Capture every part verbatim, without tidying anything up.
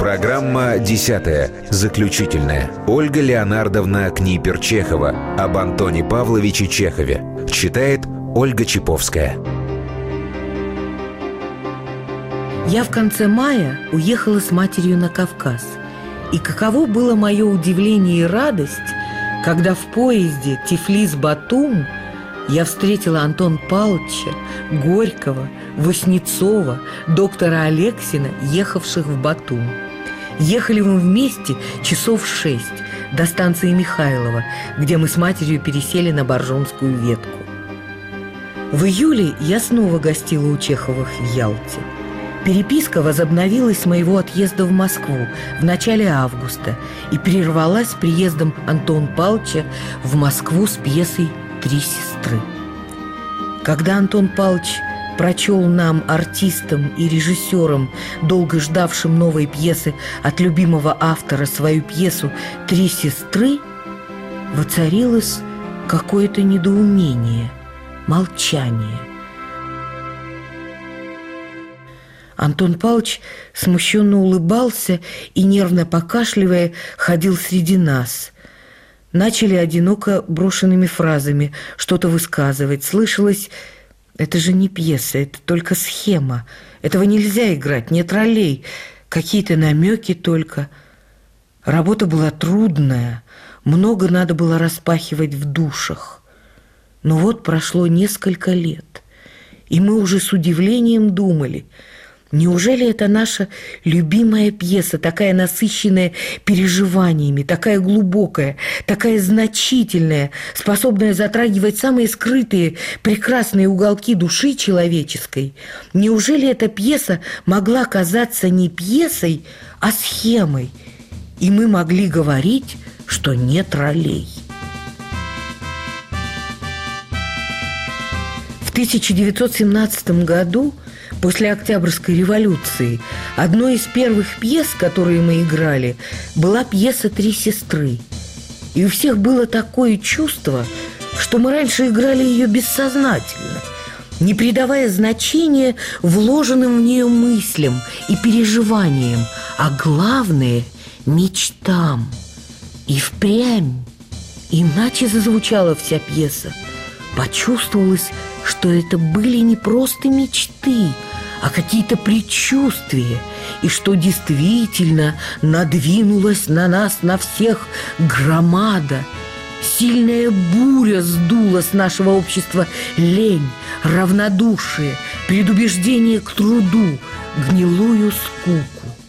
Программа десятая, заключительная. Ольга Леонардовна Книпер-Чехова об Антоне Павловиче Чехове. Читает Ольга Чаповская. Я в конце мая уехала с матерью на Кавказ. И каково было мое удивление и радость, когда в поезде Тифлис-Батум я встретила Антона Павловича, Горького, Васнецова, доктора Алексина, ехавших в Батум. Ехали мы вместе часов шесть до станции Михайлова, где мы с матерью пересели на Боржомскую ветку. В июле я снова гостила у Чеховых в Ялте. Переписка возобновилась с моего отъезда в Москву в начале августа и прервалась с приездом Антона Павловича в Москву с пьесой «Три сестры». Когда Антон Павлович прочел нам, артистам и режиссерам, долго ждавшим новой пьесы от любимого автора, свою пьесу «Три сестры», воцарилось какое-то недоумение, молчание. Антон Павлович смущенно улыбался и, нервно покашливая, ходил среди нас. Начали одиноко брошенными фразами что-то высказывать. Слышалось: «Это же не пьеса, это только схема. Этого нельзя играть, нет ролей. Какие-то намеки только». Работа была трудная, много надо было распахивать в душах. Но вот прошло несколько лет, и мы уже с удивлением думали: неужели это наша любимая пьеса, такая насыщенная переживаниями, такая глубокая, такая значительная, способная затрагивать самые скрытые, прекрасные уголки души человеческой? Неужели эта пьеса могла казаться не пьесой, а схемой, и мы могли говорить, что нет ролей? В тысяча девятьсот семнадцатом году, после Октябрьской революции, одной из первых пьес, которые мы играли, была пьеса «Три сестры». И у всех было такое чувство, что мы раньше играли ее бессознательно, не придавая значения вложенным в нее мыслям и переживаниям, а главное – мечтам. И впрямь иначе зазвучала вся пьеса. Почувствовалось, что это были не просто мечты, а какие-то предчувствия, и что действительно надвинулась на нас, на всех, громада. Сильная буря сдула с нашего общества лень, равнодушие, предубеждение к труду, гнилую скуку.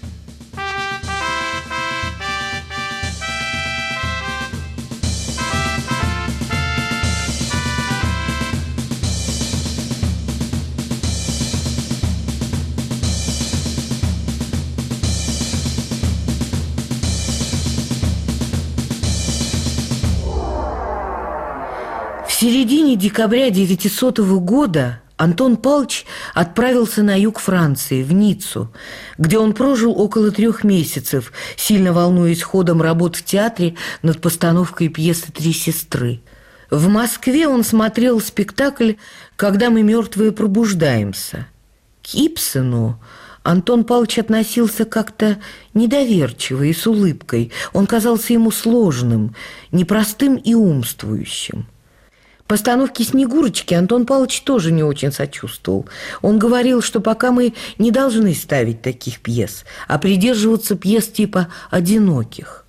В середине декабря девятисотого года Антон Павлович отправился на юг Франции, в Ниццу, где он прожил около трех месяцев, сильно волнуясь ходом работ в театре над постановкой пьесы «Три сестры». В Москве он смотрел спектакль «Когда мы мертвые пробуждаемся». К Ибсену Антон Павлович относился как-то недоверчиво и с улыбкой. Он казался ему сложным, непростым и умствующим. Постановке «Снегурочки» Антон Павлович тоже не очень сочувствовал. Он говорил, что пока мы не должны ставить таких пьес, а придерживаться пьес типа «Одиноких».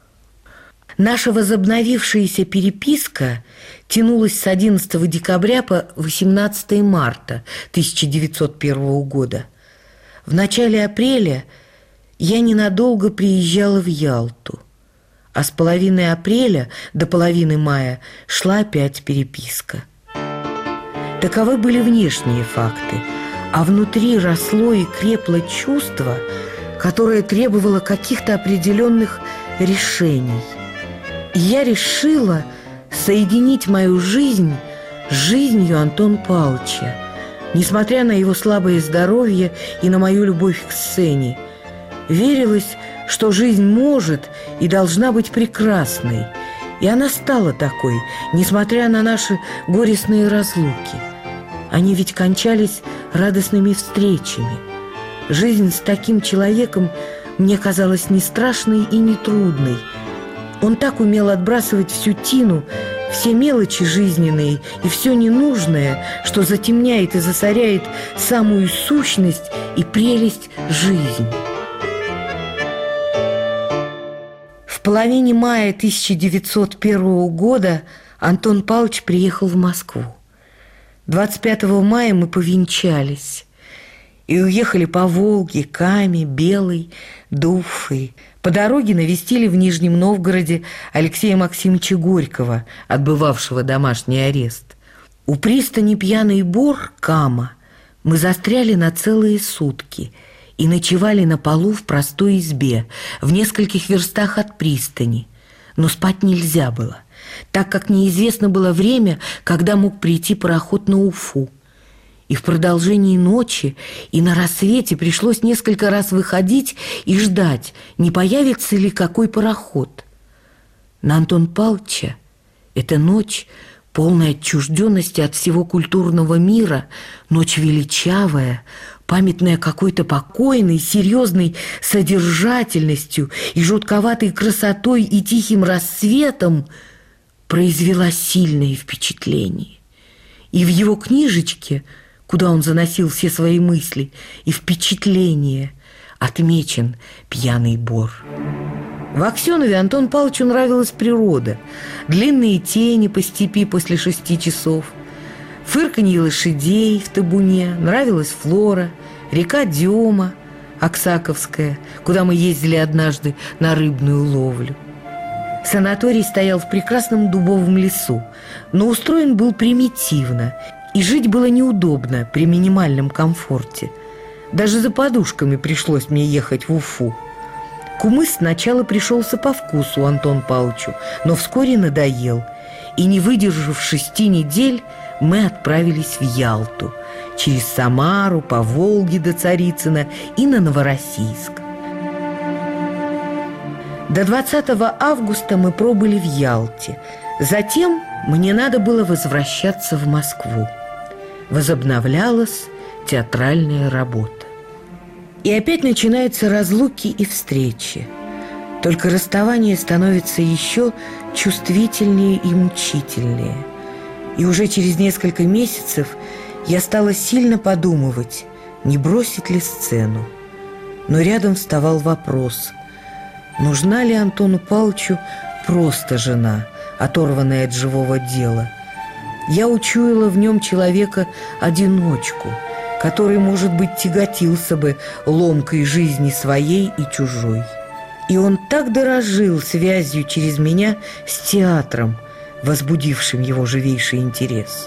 Наша возобновившаяся переписка тянулась с одиннадцатого декабря по восемнадцатое марта тысяча девятьсот первого года. В начале апреля я ненадолго приезжала в Ялту, а с половины апреля до половины мая шла опять переписка. Таковы были внешние факты, а внутри росло и крепло чувство, которое требовало каких-то определенных решений. И я решила соединить мою жизнь с жизнью Антона Павловича, несмотря на его слабое здоровье и на мою любовь к сцене. Верилось, что жизнь может и должна быть прекрасной, и она стала такой, несмотря на наши горестные разлуки. Они ведь кончались радостными встречами. Жизнь с таким человеком мне казалась не страшной и не трудной. Он так умел отбрасывать всю тину, все мелочи жизненные и все ненужное, что затемняет и засоряет самую сущность и прелесть жизни. В половине мая тысяча девятьсот первого года Антон Павлович приехал в Москву. двадцать пятого мая мы повенчались и уехали по Волге, Каме, Белой, до Уфы. По дороге навестили в Нижнем Новгороде Алексея Максимовича Горького, отбывавшего домашний арест. У пристани Пьяный Бор, Кама, мы застряли на целые сутки и ночевали на полу в простой избе в нескольких верстах от пристани. Но спать нельзя было, так как неизвестно было время, когда мог прийти пароход на Уфу. И в продолжении ночи и на рассвете пришлось несколько раз выходить и ждать, не появится ли какой пароход. На Антона Павловича эта ночь, полная отчужденности от всего культурного мира, ночь величавая, памятная какой-то покойной, серьезной содержательностью и жутковатой красотой и тихим рассветом, произвела сильное впечатление. И в его книжечке, куда он заносил все свои мысли и впечатления, отмечен Пьяный Бор. В Аксенове Антону Павловичу нравилась природа, длинные тени по степи после шести часов, фырканье лошадей в табуне, нравилась флора, река Дема, Аксаковская, куда мы ездили однажды на рыбную ловлю. Санаторий стоял в прекрасном дубовом лесу, но устроен был примитивно, и жить было неудобно при минимальном комфорте. Даже за подушками пришлось мне ехать в Уфу. Кумыс сначала пришелся по вкусу Антону Павловичу, но вскоре надоел, и, не выдержав шести недель, мы отправились в Ялту, через Самару, по Волге до Царицына и на Новороссийск. До двадцатого августа мы пробыли в Ялте. Затем мне надо было возвращаться в Москву. Возобновлялась театральная работа. И опять начинаются разлуки и встречи. Только расставание становится еще чувствительнее и мучительнее. И уже через несколько месяцев я стала сильно подумывать, не бросить ли сцену. Но рядом вставал вопрос, нужна ли Антону Павловичу просто жена, оторванная от живого дела. Я учуяла в нем человека-одиночку, который, может быть, тяготился бы ломкой жизни своей и чужой. И он так дорожил связью через меня с театром, возбудившим его живейший интерес.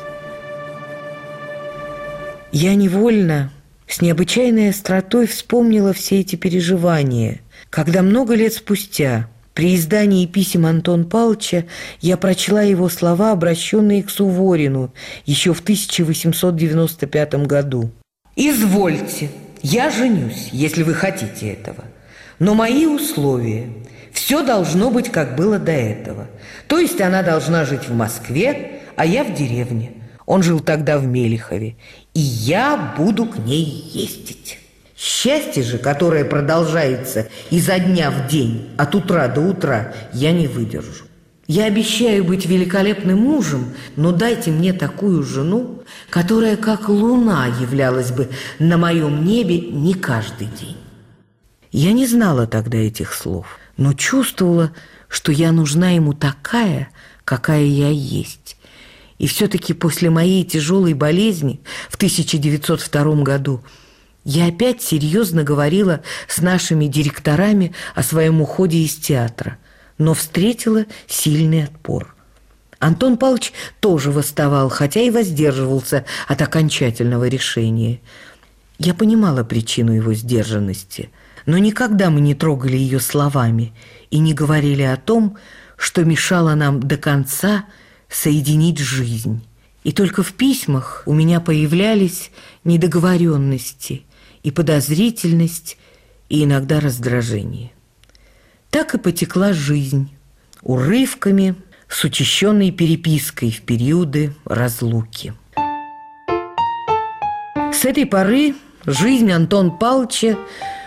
Я невольно, с необычайной остротой вспомнила все эти переживания, когда много лет спустя, при издании писем Антона Павловича, я прочла его слова, обращенные к Суворину еще в тысяча восемьсот девяносто пятом году. «Извольте, я женюсь, если вы хотите этого. Но мои условия – все должно быть, как было до этого. То есть она должна жить в Москве, а я в деревне». Он жил тогда в Мелихове. «И я буду к ней ездить. Счастье же, которое продолжается изо дня в день, от утра до утра, я не выдержу. Я обещаю быть великолепным мужем, но дайте мне такую жену, которая как луна являлась бы на моем небе не каждый день». Я не знала тогда этих слов, но чувствовала, что я нужна ему такая, какая я есть. И все-таки после моей тяжелой болезни в тысяча девятьсот втором году я опять серьезно говорила с нашими директорами о своем уходе из театра, но встретила сильный отпор. Антон Павлович тоже восставал, хотя и воздерживался от окончательного решения. Я понимала причину его сдержанности, но никогда мы не трогали ее словами и не говорили о том, что мешало нам до конца соединить жизнь. И только в письмах у меня появлялись недоговоренности и подозрительность, и иногда раздражение. Так и потекла жизнь, урывками, с учащенной перепиской в периоды разлуки. С этой поры жизнь Антона Павловича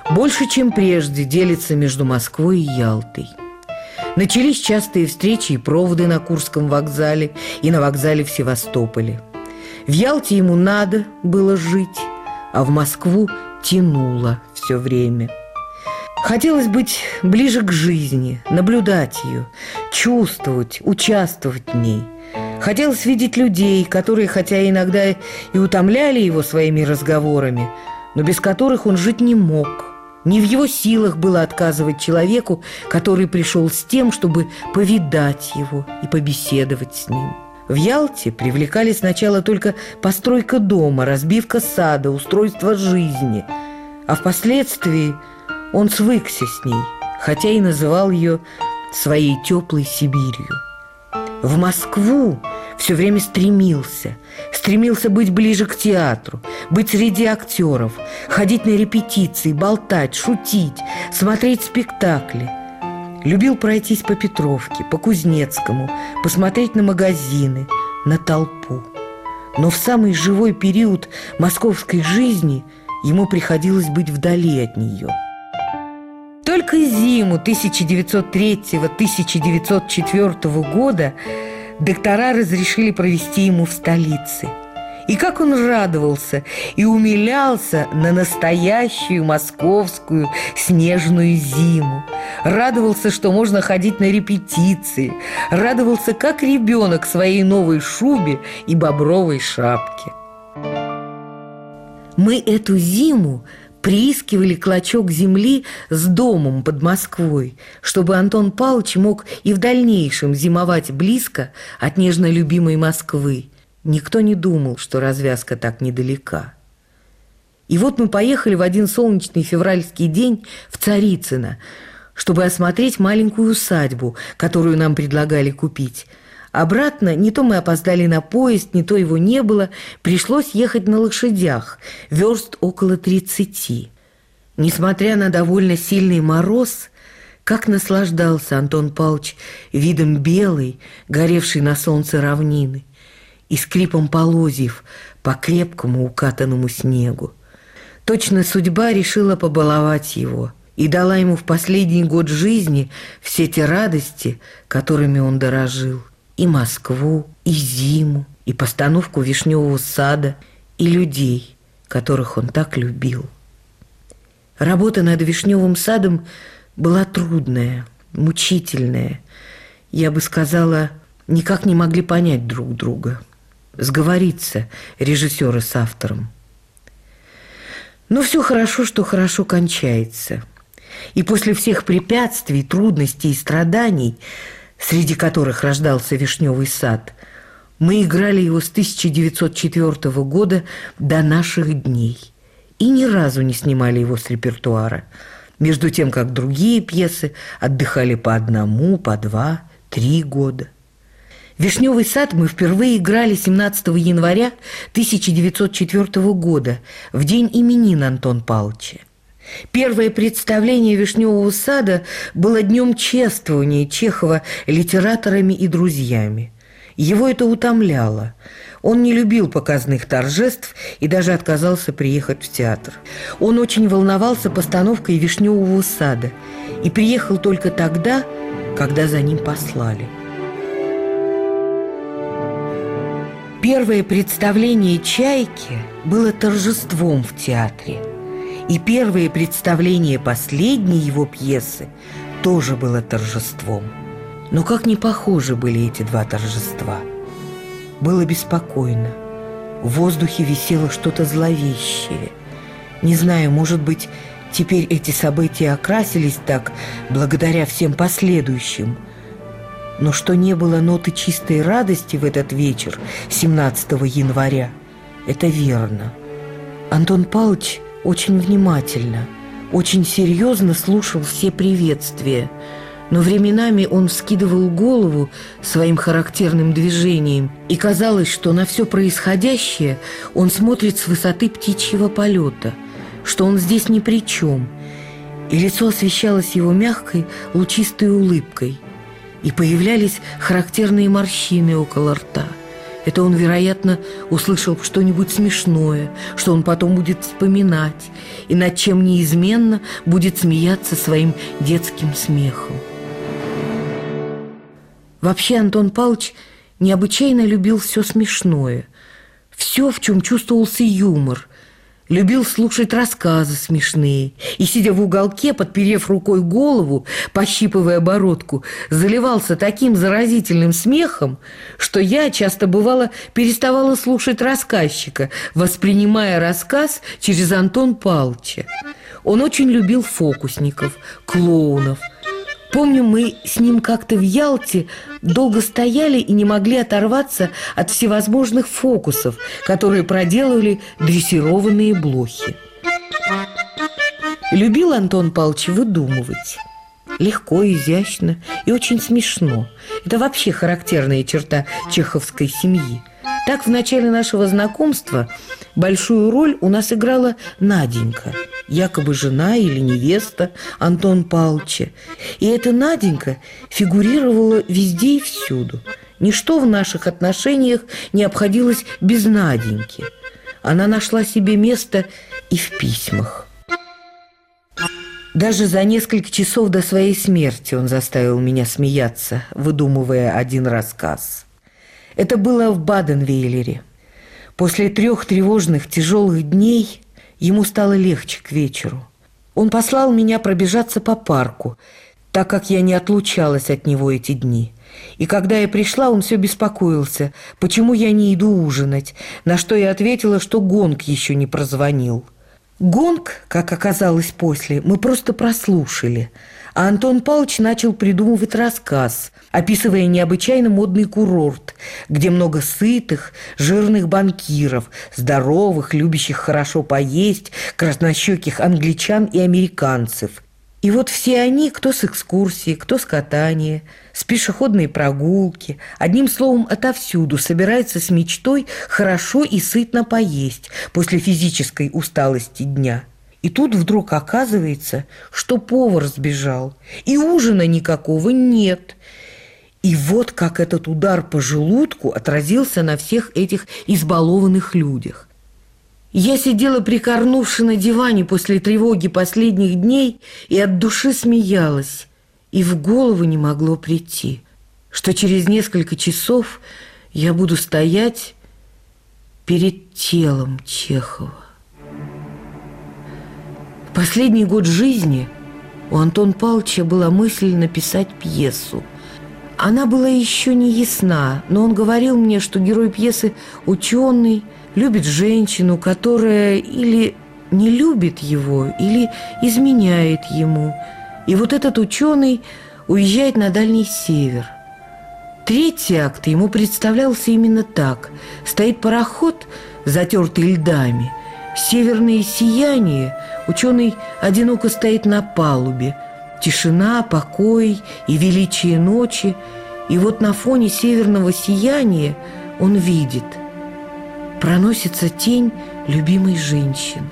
больше, чем прежде, делится между Москвой и Ялтой. Начались частые встречи и проводы на Курском вокзале и на вокзале в Севастополе. В Ялте ему надо было жить, а в Москву тянуло все время. Хотелось быть ближе к жизни, наблюдать ее, чувствовать, участвовать в ней. Хотелось видеть людей, которые, хотя иногда и утомляли его своими разговорами, но без которых он жить не мог. Не в его силах было отказывать человеку, который пришел с тем, чтобы повидать его и побеседовать с ним. В Ялте привлекали сначала только постройка дома, разбивка сада, устройство жизни, а впоследствии он свыкся с ней, хотя и называл ее своей теплой Сибирью. В Москву все время стремился, стремился быть ближе к театру, быть среди актеров, ходить на репетиции, болтать, шутить, смотреть спектакли. Любил пройтись по Петровке, по Кузнецкому, посмотреть на магазины, на толпу. Но в самый живой период московской жизни ему приходилось быть вдали от нее. Только зиму тысяча девятьсот третьего — тысяча девятьсот четвёртого года доктора разрешили провести ему в столице. И как он радовался и умилялся на настоящую московскую снежную зиму. Радовался, что можно ходить на репетиции. Радовался, как ребенок, своей новой шубе и бобровой шапке. Мы эту зиму приискивали клочок земли с домом под Москвой, чтобы Антон Павлович мог и в дальнейшем зимовать близко от нежно любимой Москвы. Никто не думал, что развязка так недалека. И вот мы поехали в один солнечный февральский день в Царицыно, чтобы осмотреть маленькую усадьбу, которую нам предлагали купить. Обратно не то мы опоздали на поезд, не то его не было. Пришлось ехать на лошадях, верст около тридцати. Несмотря на довольно сильный мороз, как наслаждался Антон Павлович видом белой, горевшей на солнце равнины и скрипом полозьев по крепкому укатанному снегу. Точно судьба решила побаловать его и дала ему в последний год жизни все те радости, которыми он дорожил. И Москву, и зиму, и постановку «Вишневого сада», и людей, которых он так любил. Работа над «Вишневым садом» была трудная, мучительная. Я бы сказала, никак не могли понять друг друга, сговориться режиссеры с автором. Но все хорошо, что хорошо кончается. И после всех препятствий, трудностей и страданий, среди которых рождался «Вишневый сад», мы играли его с тысяча девятьсот четвёртого года до наших дней и ни разу не снимали его с репертуара, между тем, как другие пьесы отдыхали по одному, по два, три года. «Вишневый сад» мы впервые играли семнадцатого января тысяча девятьсот четвёртого года, в день именин Антона Павловича. Первое представление «Вишневого сада» было днем чествования Чехова литераторами и друзьями. Его это утомляло. Он не любил показных торжеств и даже отказался приехать в театр. Он очень волновался постановкой «Вишневого сада» и приехал только тогда, когда за ним послали. Первое представление «Чайки» было торжеством в театре. И первое представление последней его пьесы тоже было торжеством. Но как не похожи были эти два торжества. Было беспокойно. В воздухе висело что-то зловещее. Не знаю, может быть, теперь эти события окрасились так благодаря всем последующим. Но что не было ноты чистой радости в этот вечер, семнадцатого января, это верно. Антон Павлович очень внимательно, очень серьезно слушал все приветствия, но временами он вскидывал голову своим характерным движением, и казалось, что на все происходящее он смотрит с высоты птичьего полета, что он здесь ни при чем, и лицо освещалось его мягкой, лучистой улыбкой, и появлялись характерные морщины около рта, Это он, вероятно, услышал что-нибудь смешное, что он потом будет вспоминать, и над чем неизменно будет смеяться своим детским смехом. Вообще Антон Павлович необычайно любил все смешное, все, в чем чувствовался юмор. Любил слушать рассказы смешные и, сидя в уголке, подперев рукой голову, пощипывая бородку, заливался таким заразительным смехом, что я часто, бывало, переставала слушать рассказчика, воспринимая рассказ через Антона Павловича. Он очень любил фокусников, клоунов. Помню, мы с ним как-то в Ялте долго стояли и не могли оторваться от всевозможных фокусов, которые проделывали дрессированные блохи. Любил Антон Павлович выдумывать. Легко, изящно и очень смешно. Это вообще характерная черта чеховской семьи. Так, в начале нашего знакомства большую роль у нас играла Наденька, якобы жена или невеста Антона Павловича. И эта Наденька фигурировала везде и всюду. Ничто в наших отношениях не обходилось без Наденьки. Она нашла себе место и в письмах. Даже за несколько часов до своей смерти он заставил меня смеяться, выдумывая один рассказ. Это было в Баден-Вейлере. После трех тревожных, тяжелых дней ему стало легче к вечеру. Он послал меня пробежаться по парку, так как я не отлучалась от него эти дни. И когда я пришла, он все беспокоился, почему я не иду ужинать, на что я ответила, что гонг еще не прозвонил. Гонг, как оказалось после, мы просто прослушали, а Антон Павлович начал придумывать рассказ, описывая необычайно модный курорт, где много сытых, жирных банкиров, здоровых, любящих хорошо поесть, краснощеких англичан и американцев. И вот все они, кто с экскурсии, кто с катания, с пешеходной прогулки, одним словом, отовсюду собирается с мечтой хорошо и сытно поесть после физической усталости дня. И тут вдруг оказывается, что повар сбежал, и ужина никакого нет. И вот как этот удар по желудку отразился на всех этих избалованных людях. Я сидела, прикорнувши на диване после тревоги последних дней, и от души смеялась. И в голову не могло прийти, что через несколько часов я буду стоять перед телом Чехова. В последний год жизни у Антона Павловича была мысль написать пьесу. Она была еще не ясна, но он говорил мне, что герой пьесы ученый, любит женщину, которая или не любит его, или изменяет ему. И вот этот ученый уезжает на Дальний Север. Третий акт ему представлялся именно так. Стоит пароход, затертый льдами, северное сияние, ученый одиноко стоит на палубе. Тишина, покой и величие ночи. И вот на фоне северного сияния он видит – проносится тень любимой женщины.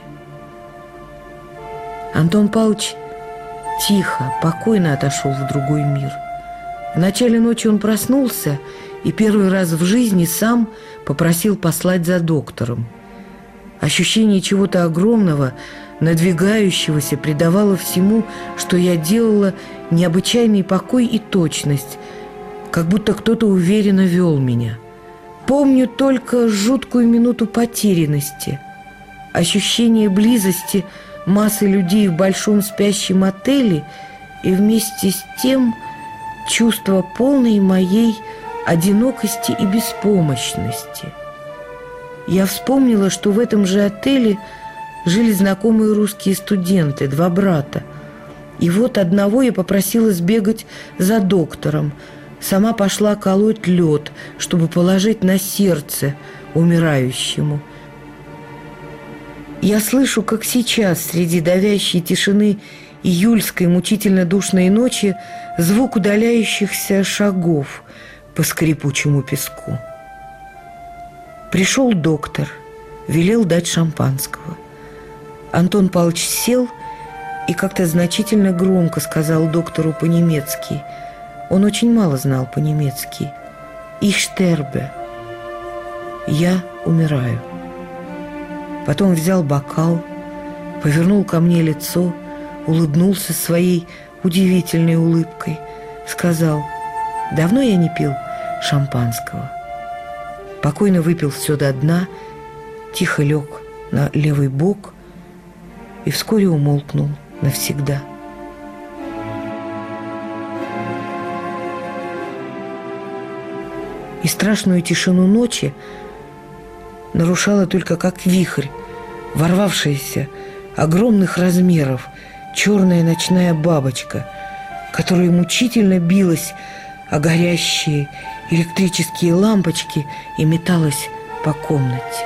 Антон Павлович тихо, покойно отошел в другой мир. В начале ночи он проснулся и первый раз в жизни сам попросил послать за доктором. Ощущение чего-то огромного, надвигающегося, придавало всему, что я делала, необычайный покой и точность, как будто кто-то уверенно вел меня. Помню только жуткую минуту потерянности, ощущение близости массы людей в большом спящем отеле и вместе с тем чувство полной моей одинокости и беспомощности. Я вспомнила, что в этом же отеле жили знакомые русские студенты, два брата. И вот одного я попросила сбегать за доктором. Сама пошла колоть лед, чтобы положить на сердце умирающему. Я слышу, как сейчас, среди давящей тишины июльской мучительно душной ночи, звук удаляющихся шагов по скрипучему песку. Пришел доктор, велел дать шампанского. Антон Павлович сел и как-то значительно громко сказал доктору по-немецки. Он очень мало знал по-немецки. «Ich sterbe». Я умираю. Потом взял бокал, повернул ко мне лицо, улыбнулся своей удивительной улыбкой, сказал: «Давно я не пил шампанского». Покойно выпил все до дна, тихо лег на левый бок и вскоре умолкнул навсегда. И страшную тишину ночи нарушала только как вихрь, ворвавшаяся огромных размеров черная ночная бабочка, которая мучительно билась о горящие электрические лампочки и металась по комнате.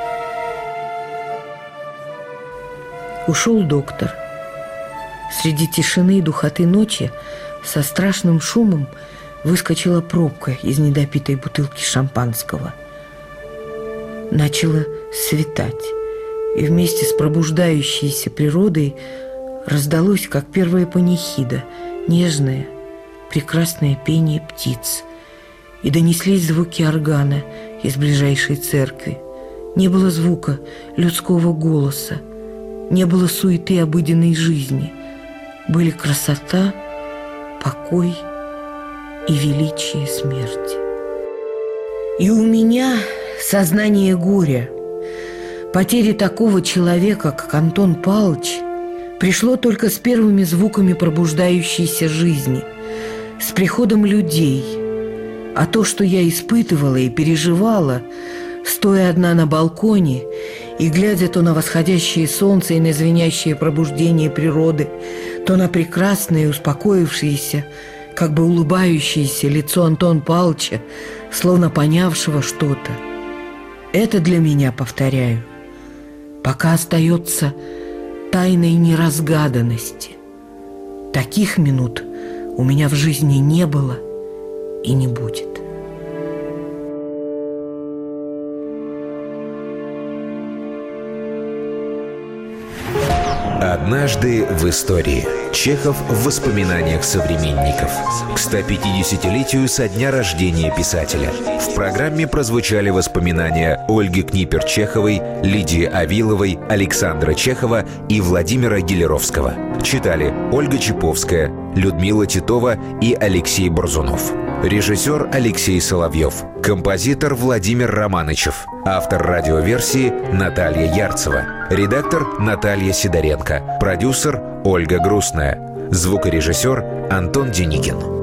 Ушел доктор. Среди тишины и духоты ночи со страшным шумом выскочила пробка из недопитой бутылки шампанского. Начало светать, и вместе с пробуждающейся природой раздалось, как первая панихида, нежное, прекрасное пение птиц. И донеслись звуки органа из ближайшей церкви. Не было звука людского голоса, не было суеты обыденной жизни. Были красота, покой и величие смерти. И у меня сознание горя, потери такого человека, как Антон Павлович, пришло только с первыми звуками пробуждающейся жизни, с приходом людей. А то, что я испытывала и переживала, стоя одна на балконе и глядя то на восходящее солнце и на звенящее пробуждение природы, то на прекрасное и успокоившееся, как бы улыбающееся лицо Антона Павловича, словно понявшего что-то. Это для меня, повторяю, пока остается тайной неразгаданности. Таких минут у меня в жизни не было и не будет. Однажды в истории. Чехов в воспоминаниях современников. К сто пятидесятилетию со дня рождения писателя. В программе прозвучали воспоминания Ольги Книпер-Чеховой, Лидии Авиловой, Александра Чехова и Владимира Гелеровского. Читали Ольга Чиповская, Людмила Титова и Алексей Борзунов. Режиссер Алексей Соловьев. Композитор Владимир Романычев. Автор радиоверсии Наталья Ярцева. Редактор Наталья Сидоренко. Продюсер Ольга Грустная. Звукорежиссер Антон Деникин.